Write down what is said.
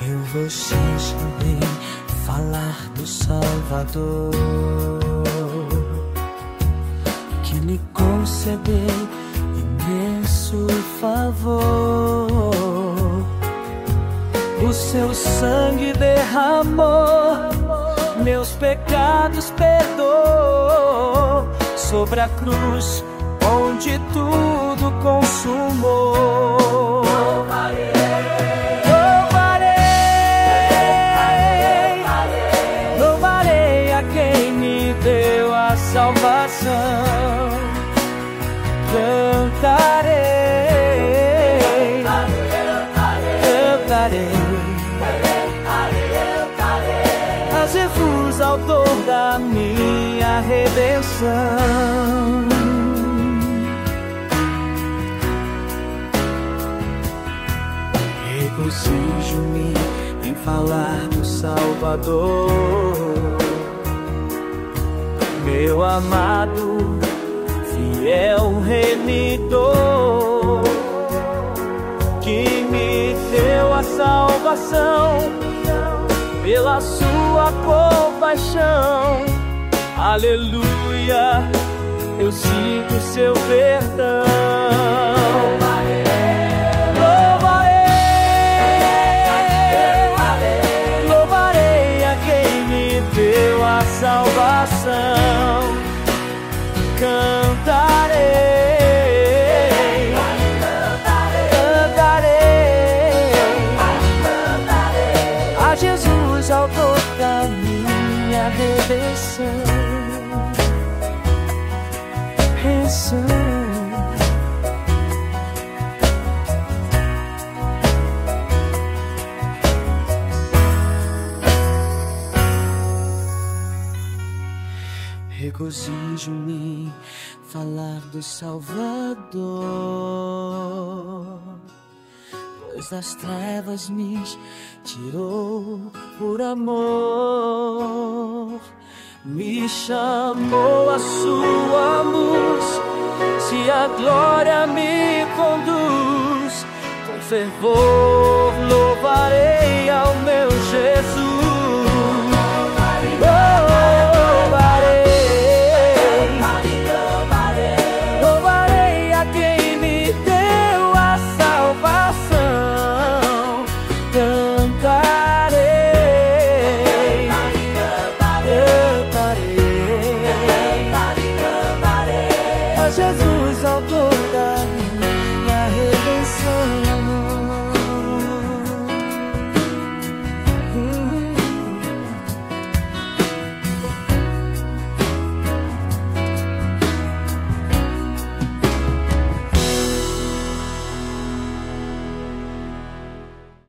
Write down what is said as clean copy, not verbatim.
Eu vou sempre falar do Salvador, que lhe concedeu imenso favor. O seu sangue derramou, meus pecados perdoou, sobre a cruz onde tudo consumou. Louvarei a quem me deu a salvação. Cantarei, a Jesus, autor da minha redenção. Regozijo-me em falar do Salvador, meu amado, fiel remidor, que me deu a salvação pela sua compaixão. Aleluia, eu sigo seu perdão. Louvarei a quem me deu a salvação. Cantarei, a Jesus, autor da minha redenção. Regozijo-me falar do Salvador, pois das trevas me tirou por amor, me chamou a sua luz. Se a glória me conduz, com fervor louvarei ao meu Jesus. Jesus.